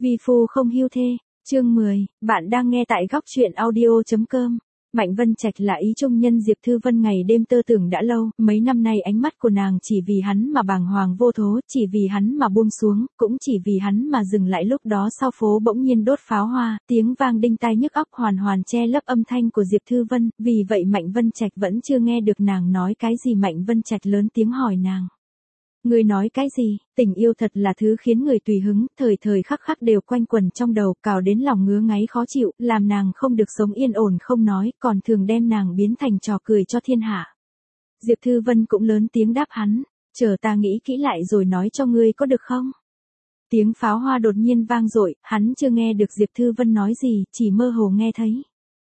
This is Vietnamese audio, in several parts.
Vi phu không hưu thê, chương 10, bạn đang nghe tại góc truyện audio.com. Mạnh Vân Trạch là ý trung nhân Diệp Thư Vân ngày đêm tơ tưởng đã lâu, mấy năm nay ánh mắt của nàng chỉ vì hắn mà bàng hoàng vô thố, chỉ vì hắn mà buông xuống, cũng chỉ vì hắn mà dừng lại. Lúc đó sau phố bỗng nhiên đốt pháo hoa, tiếng vang đinh tai nhức óc hoàn hoàn che lấp âm thanh của Diệp Thư Vân, vì vậy Mạnh Vân Trạch vẫn chưa nghe được nàng nói cái gì. Mạnh Vân Trạch lớn tiếng hỏi nàng. Ngươi nói cái gì? Tình yêu thật là thứ khiến người tùy hứng, thời thời khắc khắc đều quanh quẩn trong đầu, cào đến lòng ngứa ngáy khó chịu, làm nàng không được sống yên ổn không nói, còn thường đem nàng biến thành trò cười cho thiên hạ. Diệp Thư Vân cũng lớn tiếng đáp hắn, chờ ta nghĩ kỹ lại rồi nói cho ngươi có được không? Tiếng pháo hoa đột nhiên vang dội, hắn chưa nghe được Diệp Thư Vân nói gì, chỉ mơ hồ nghe thấy.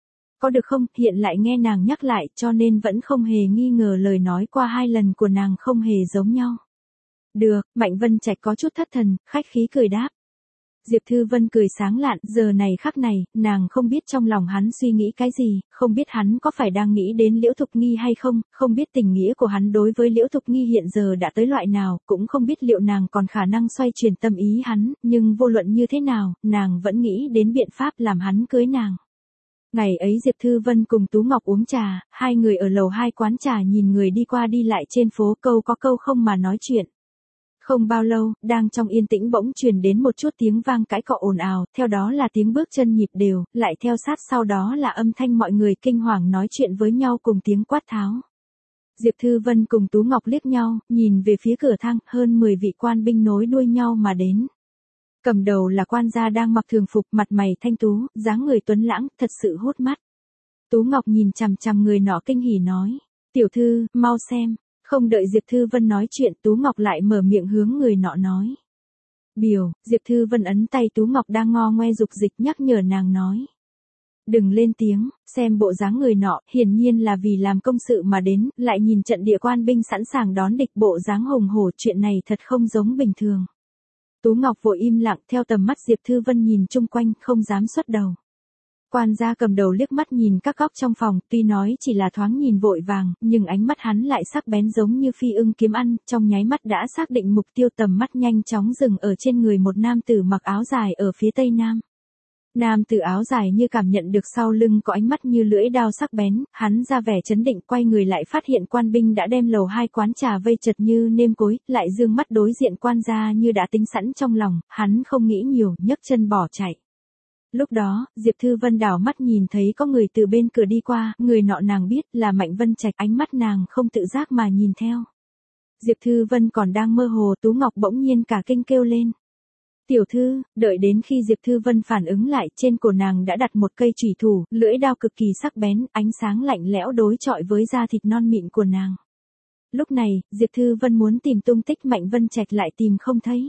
Có được không? Hiện lại nghe nàng nhắc lại, cho nên vẫn không hề nghi ngờ lời nói qua hai lần của nàng không hề giống nhau. Được, Mạnh Vân Trạch có chút thất thần, khách khí cười đáp. Diệp Thư Vân cười sáng lạn, giờ này khắc này, nàng không biết trong lòng hắn suy nghĩ cái gì, không biết hắn có phải đang nghĩ đến Liễu Thục Nghi hay không, không biết tình nghĩa của hắn đối với Liễu Thục Nghi hiện giờ đã tới loại nào, cũng không biết liệu nàng còn khả năng xoay chuyển tâm ý hắn, nhưng vô luận như thế nào, nàng vẫn nghĩ đến biện pháp làm hắn cưới nàng. Ngày ấy Diệp Thư Vân cùng Tú Ngọc uống trà, hai người ở lầu 2 quán trà nhìn người đi qua đi lại trên phố, câu có câu không mà nói chuyện. Không bao lâu, đang trong yên tĩnh bỗng truyền đến một chút tiếng vang cãi cọ ồn ào, theo đó là tiếng bước chân nhịp đều, lại theo sát sau đó là âm thanh mọi người kinh hoàng nói chuyện với nhau cùng tiếng quát tháo. Diệp Thư Vân cùng Tú Ngọc liếc nhau, nhìn về phía cửa thang, hơn 10 vị quan binh nối đuôi nhau mà đến. Cầm đầu là quan gia đang mặc thường phục, mặt mày thanh tú, dáng người tuấn lãng, thật sự hút mắt. Tú Ngọc nhìn chằm chằm người nọ kinh hỉ nói, tiểu thư, mau xem. Không đợi Diệp Thư Vân nói chuyện, Tú Ngọc lại mở miệng hướng người nọ nói. Biểu, Diệp Thư Vân ấn tay Tú Ngọc đang ngo ngoe dục dịch nhắc nhở nàng nói. Đừng lên tiếng, xem bộ dáng người nọ, hiển nhiên là vì làm công sự mà đến, lại nhìn trận địa quan binh sẵn sàng đón địch, bộ dáng hùng hổ, chuyện này thật không giống bình thường. Tú Ngọc vội im lặng, theo tầm mắt Diệp Thư Vân nhìn chung quanh, không dám xuất đầu. Quan gia cầm đầu liếc mắt nhìn các góc trong phòng, tuy nói chỉ là thoáng nhìn vội vàng, nhưng ánh mắt hắn lại sắc bén giống như phi ưng kiếm ăn, trong nháy mắt đã xác định mục tiêu, tầm mắt nhanh chóng dừng ở trên người một nam tử mặc áo dài ở phía tây nam. Nam tử áo dài như cảm nhận được sau lưng có ánh mắt như lưỡi đao sắc bén, hắn ra vẻ chấn định, quay người lại phát hiện quan binh đã đem lầu 2 quán trà vây chật như nêm cối, lại dương mắt đối diện quan gia như đã tính sẵn trong lòng, hắn không nghĩ nhiều, nhấc chân bỏ chạy. Lúc đó, Diệp Thư Vân đảo mắt nhìn thấy có người từ bên cửa đi qua, người nọ nàng biết là Mạnh Vân Trạch, ánh mắt nàng không tự giác mà nhìn theo. Diệp Thư Vân còn đang mơ hồ, Tú Ngọc bỗng nhiên cả kinh kêu lên. Tiểu thư, đợi đến khi Diệp Thư Vân phản ứng lại, trên cổ nàng đã đặt một cây chủy thủ, lưỡi đao cực kỳ sắc bén, ánh sáng lạnh lẽo đối chọi với da thịt non mịn của nàng. Lúc này, Diệp Thư Vân muốn tìm tung tích Mạnh Vân Trạch lại tìm không thấy.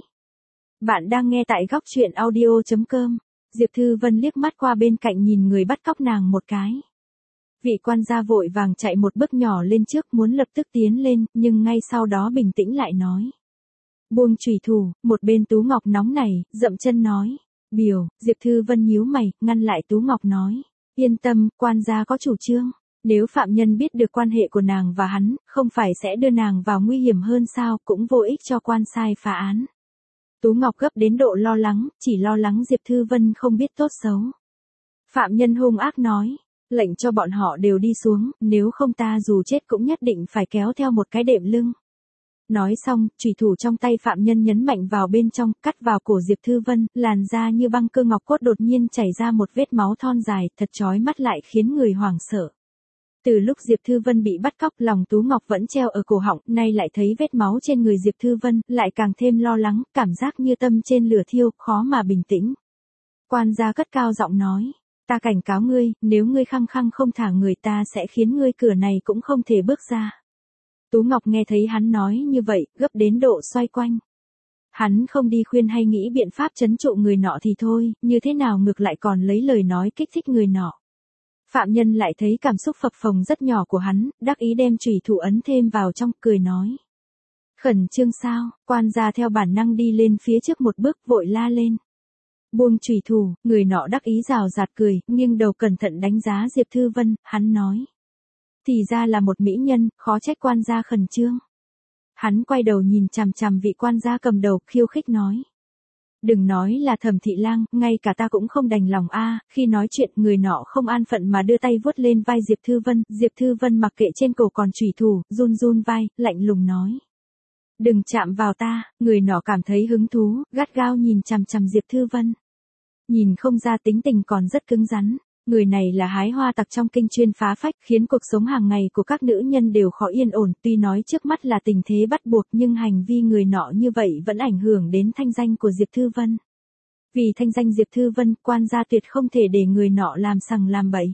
Bạn đang nghe tại góc truyện audio.com. Diệp Thư Vân liếc mắt qua bên cạnh nhìn người bắt cóc nàng một cái. Vị quan gia vội vàng chạy một bước nhỏ lên trước muốn lập tức tiến lên, nhưng ngay sau đó bình tĩnh lại nói. Buông chủy thủ, một bên Tú Ngọc nóng nảy, dậm chân nói. Biểu, Diệp Thư Vân nhíu mày, ngăn lại Tú Ngọc nói. Yên tâm, quan gia có chủ trương. Nếu phạm nhân biết được quan hệ của nàng và hắn, không phải sẽ đưa nàng vào nguy hiểm hơn sao, cũng vô ích cho quan sai phá án. Tú Ngọc gấp đến độ lo lắng, chỉ lo lắng Diệp Thư Vân không biết tốt xấu. Phạm nhân hung ác nói, lệnh cho bọn họ đều đi xuống, nếu không ta dù chết cũng nhất định phải kéo theo một cái đệm lưng. Nói xong, chủy thủ trong tay phạm nhân nhấn mạnh vào bên trong, cắt vào cổ Diệp Thư Vân, làn da như băng cơ ngọc cốt đột nhiên chảy ra một vết máu thon dài, thật chói mắt lại khiến người hoảng sợ. Từ lúc Diệp Thư Vân bị bắt cóc, lòng Tú Ngọc vẫn treo ở cổ họng, nay lại thấy vết máu trên người Diệp Thư Vân, lại càng thêm lo lắng, cảm giác như tâm trên lửa thiêu, khó mà bình tĩnh. Quan gia cất cao giọng nói, ta cảnh cáo ngươi, nếu ngươi khăng khăng không thả người ta sẽ khiến ngươi cửa này cũng không thể bước ra. Tú Ngọc nghe thấy hắn nói như vậy, gấp đến độ xoay quanh. Hắn không đi khuyên hay nghĩ biện pháp trấn trụ người nọ thì thôi, như thế nào ngược lại còn lấy lời nói kích thích người nọ. Phạm nhân lại thấy cảm xúc phập phồng rất nhỏ của hắn, đắc ý đem chủy thủ ấn thêm vào trong, cười nói. Khẩn trương sao? Quan gia theo bản năng đi lên phía trước một bước, vội la lên. Buông chủy thủ, người nọ đắc ý rào rạt cười, nghiêng đầu cẩn thận đánh giá Diệp Thư Vân, hắn nói. Thì ra là một mỹ nhân, khó trách quan gia khẩn trương. Hắn quay đầu nhìn chằm chằm vị quan gia cầm đầu, khiêu khích nói. Đừng nói là Thẩm Thị Lang, ngay cả ta cũng không đành lòng a. Khi nói chuyện người nọ không an phận mà đưa tay vuốt lên vai Diệp Thư Vân mặc kệ trên cổ còn chủy thủ, run run vai, lạnh lùng nói. Đừng chạm vào ta, người nọ cảm thấy hứng thú, gắt gao nhìn chằm chằm Diệp Thư Vân. Nhìn không ra tính tình còn rất cứng rắn. Người này là hái hoa tặc trong kinh chuyên phá phách, khiến cuộc sống hàng ngày của các nữ nhân đều khó yên ổn, tuy nói trước mắt là tình thế bắt buộc nhưng hành vi người nọ như vậy vẫn ảnh hưởng đến thanh danh của Diệp Thư Vân. Vì thanh danh Diệp Thư Vân, quan gia tuyệt không thể để người nọ làm sằng làm bậy.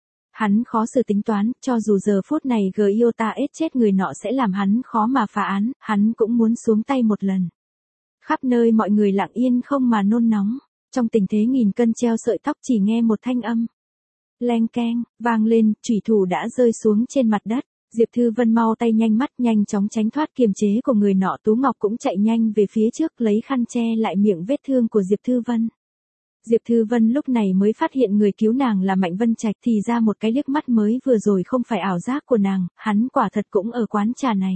Hắn khó xử tính toán, cho dù giờ phút này Giota ết chết người nọ sẽ làm hắn khó mà phá án, hắn cũng muốn xuống tay một lần. Khắp nơi mọi người lặng yên không mà nôn nóng. Trong tình thế nghìn cân treo sợi tóc chỉ nghe một thanh âm. Leng keng, vang lên, chủy thủ đã rơi xuống trên mặt đất. Diệp Thư Vân mau tay nhanh mắt nhanh chóng tránh thoát kiềm chế của người nọ. Tú Ngọc cũng chạy nhanh về phía trước lấy khăn che lại miệng vết thương của Diệp Thư Vân. Diệp Thư Vân lúc này mới phát hiện người cứu nàng là Mạnh Vân Trạch, thì ra một cái liếc mắt mới vừa rồi không phải ảo giác của nàng, hắn quả thật cũng ở quán trà này.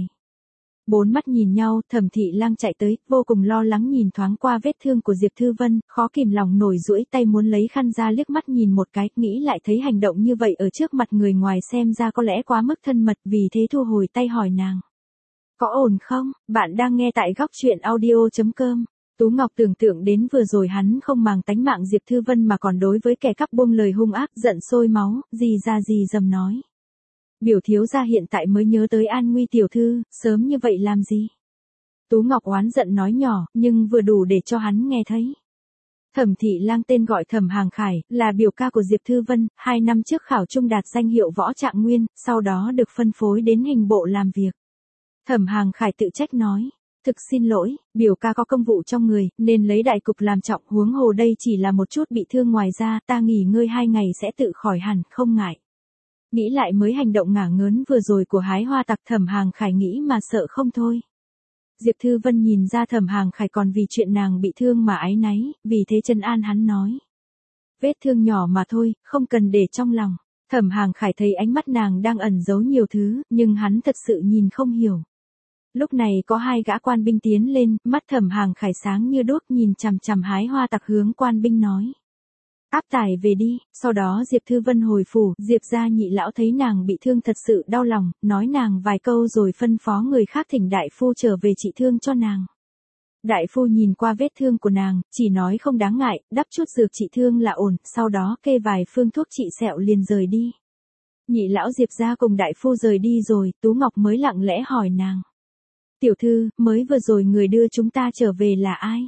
Bốn mắt nhìn nhau, Thẩm Thị Lang chạy tới, vô cùng lo lắng nhìn thoáng qua vết thương của Diệp Thư Vân, khó kìm lòng nổi duỗi tay muốn lấy khăn ra liếc mắt nhìn một cái, nghĩ lại thấy hành động như vậy ở trước mặt người ngoài xem ra có lẽ quá mức thân mật, vì thế thu hồi tay hỏi nàng. Có ổn không? Bạn đang nghe tại góc truyện audio.com. Tú Ngọc tưởng tượng đến vừa rồi hắn không màng tánh mạng Diệp Thư Vân mà còn đối với kẻ cắp buông lời hung ác, giận sôi máu, gì ra gì dầm nói. Biểu thiếu gia hiện tại mới nhớ tới an nguy tiểu thư, sớm như vậy làm gì? Tú Ngọc oán giận nói nhỏ, nhưng vừa đủ để cho hắn nghe thấy. Thẩm Thị Lang tên gọi Thẩm Hàng Khải, là biểu ca của Diệp Thư Vân, 2 năm trước khảo trung đạt danh hiệu võ trạng nguyên, sau đó được phân phối đến hình bộ làm việc. Thẩm Hàng Khải tự trách nói. Thực xin lỗi, biểu ca có công vụ trong người, nên lấy đại cục làm trọng, huống hồ đây chỉ là một chút bị thương ngoài ra, ta nghỉ ngơi 2 ngày sẽ tự khỏi hẳn, không ngại. Nghĩ lại mới hành động ngả ngớn vừa rồi của hái hoa tặc, Thẩm Hàng Khải nghĩ mà sợ không thôi. Diệp Thư Vân nhìn ra Thẩm Hàng Khải còn vì chuyện nàng bị thương mà áy náy, vì thế trấn an hắn nói. Vết thương nhỏ mà thôi, không cần để trong lòng. Thẩm Hàng Khải thấy ánh mắt nàng đang ẩn giấu nhiều thứ, nhưng hắn thật sự nhìn không hiểu. Lúc này có 2 gã quan binh tiến lên, mắt Thẩm Hàng Khải sáng như đuốc nhìn chằm chằm hái hoa tặc hướng quan binh nói. Áp tải về đi, sau đó Diệp Thư Vân hồi phủ, Diệp gia nhị lão thấy nàng bị thương thật sự đau lòng, nói nàng vài câu rồi phân phó người khác thỉnh đại phu trở về trị thương cho nàng. Đại phu nhìn qua vết thương của nàng, chỉ nói không đáng ngại, đắp chút dược trị thương là ổn, sau đó kê vài phương thuốc trị sẹo liền rời đi. Nhị lão Diệp gia cùng đại phu rời đi rồi, Tú Ngọc mới lặng lẽ hỏi nàng. Tiểu thư, mới vừa rồi người đưa chúng ta trở về là ai?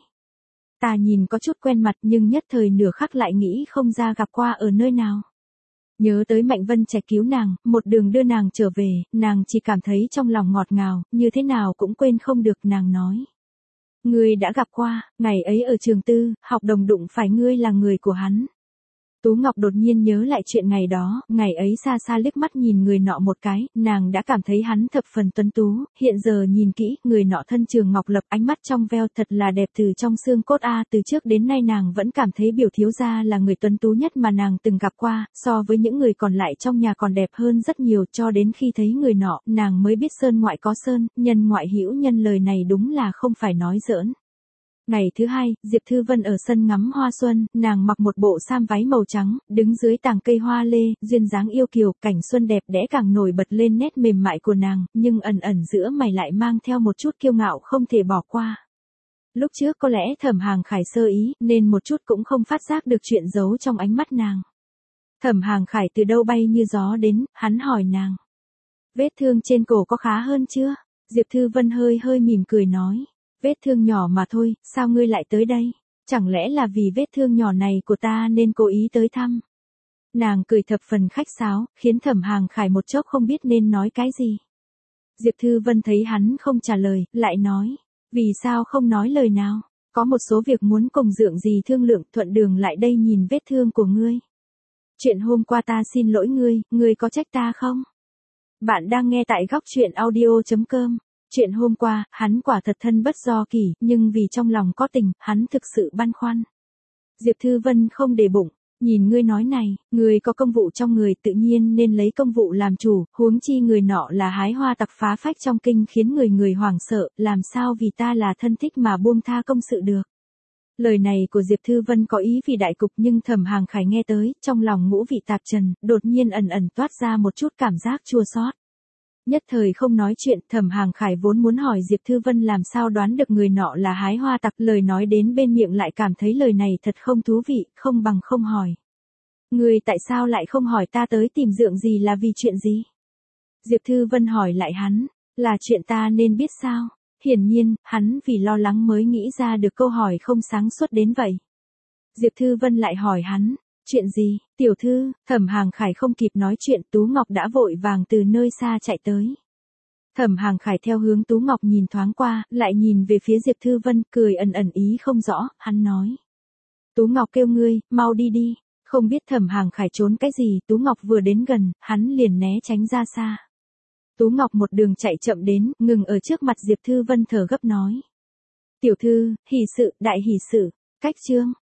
Ta nhìn có chút quen mặt nhưng nhất thời nửa khắc lại nghĩ không ra gặp qua ở nơi nào. Nhớ tới Mạnh Vân Trạch cứu nàng, một đường đưa nàng trở về, nàng chỉ cảm thấy trong lòng ngọt ngào, như thế nào cũng quên không được, nàng nói. Ngươi đã gặp qua, ngày ấy ở trường tư, học đồng đụng phải ngươi là người của hắn. Tú Ngọc đột nhiên nhớ lại chuyện ngày đó, ngày ấy xa xa liếc mắt nhìn người nọ một cái, nàng đã cảm thấy hắn thập phần tuấn tú, hiện giờ nhìn kỹ, người nọ thân trường ngọc lập, ánh mắt trong veo thật là đẹp từ trong xương cốt a. Từ trước đến nay nàng vẫn cảm thấy biểu thiếu gia là người tuấn tú nhất mà nàng từng gặp qua, so với những người còn lại trong nhà còn đẹp hơn rất nhiều, cho đến khi thấy người nọ, nàng mới biết sơn ngoại có sơn, nhân ngoại hữu nhân, lời này đúng là không phải nói giỡn. Ngày thứ 2, Diệp Thư Vân ở sân ngắm hoa xuân, nàng mặc một bộ sam váy màu trắng, đứng dưới tàng cây hoa lê, duyên dáng yêu kiều, cảnh xuân đẹp đẽ càng nổi bật lên nét mềm mại của nàng, nhưng ẩn ẩn giữa mày lại mang theo một chút kiêu ngạo không thể bỏ qua. Lúc trước có lẽ Thẩm Hàng Khải sơ ý, nên một chút cũng không phát giác được chuyện giấu trong ánh mắt nàng. Thẩm Hàng Khải từ đâu bay như gió đến, hắn hỏi nàng. Vết thương trên cổ có khá hơn chưa? Diệp Thư Vân hơi hơi mỉm cười nói. Vết thương nhỏ mà thôi, sao ngươi lại tới đây? Chẳng lẽ là vì vết thương nhỏ này của ta nên cố ý tới thăm? Nàng cười thập phần khách sáo, khiến Thẩm Hàng Khải một chốc không biết nên nói cái gì. Diệp Thư Vân thấy hắn không trả lời, lại nói. Vì sao không nói lời nào? Có một số việc muốn cùng Dượng gì thương lượng, thuận đường lại đây nhìn vết thương của ngươi. Chuyện hôm qua ta xin lỗi ngươi có trách ta không? Bạn đang nghe tại góc truyện audio.com. Chuyện hôm qua, hắn quả thật thân bất do kỷ, nhưng vì trong lòng có tình, hắn thực sự băn khoăn. Diệp Thư Vân không để bụng, nhìn ngươi nói này, ngươi có công vụ trong người tự nhiên nên lấy công vụ làm chủ, huống chi người nọ là hái hoa tặc phá phách trong kinh khiến người hoảng sợ, làm sao vì ta là thân thích mà buông tha công sự được. Lời này của Diệp Thư Vân có ý vì đại cục nhưng Thẩm Hàng Khải nghe tới, trong lòng ngũ vị tạp trần, đột nhiên ẩn ẩn toát ra một chút cảm giác chua xót. Nhất thời không nói chuyện, Thẩm Hàng Khải vốn muốn hỏi Diệp Thư Vân làm sao đoán được người nọ là hái hoa tặc, lời nói đến bên miệng lại cảm thấy lời này thật không thú vị, không bằng không hỏi. Người tại sao lại không hỏi ta tới tìm dượng gì là vì chuyện gì? Diệp Thư Vân hỏi lại hắn, là chuyện ta nên biết sao? Hiển nhiên, hắn vì lo lắng mới nghĩ ra được câu hỏi không sáng suốt đến vậy. Diệp Thư Vân lại hỏi hắn, chuyện gì, tiểu thư? Thẩm Hàng Khải không kịp nói chuyện, Tú Ngọc đã vội vàng từ nơi xa chạy tới. Thẩm Hàng Khải theo hướng Tú Ngọc nhìn thoáng qua, lại nhìn về phía Diệp Thư Vân, cười ẩn ẩn ý không rõ, hắn nói. Tú Ngọc kêu ngươi, mau đi đi. Không biết Thẩm Hàng Khải trốn cái gì, Tú Ngọc vừa đến gần, hắn liền né tránh ra xa. Tú Ngọc một đường chạy chậm đến, ngừng ở trước mặt Diệp Thư Vân thở gấp nói. Tiểu thư, hỷ sự, đại hỷ sự, cách chương.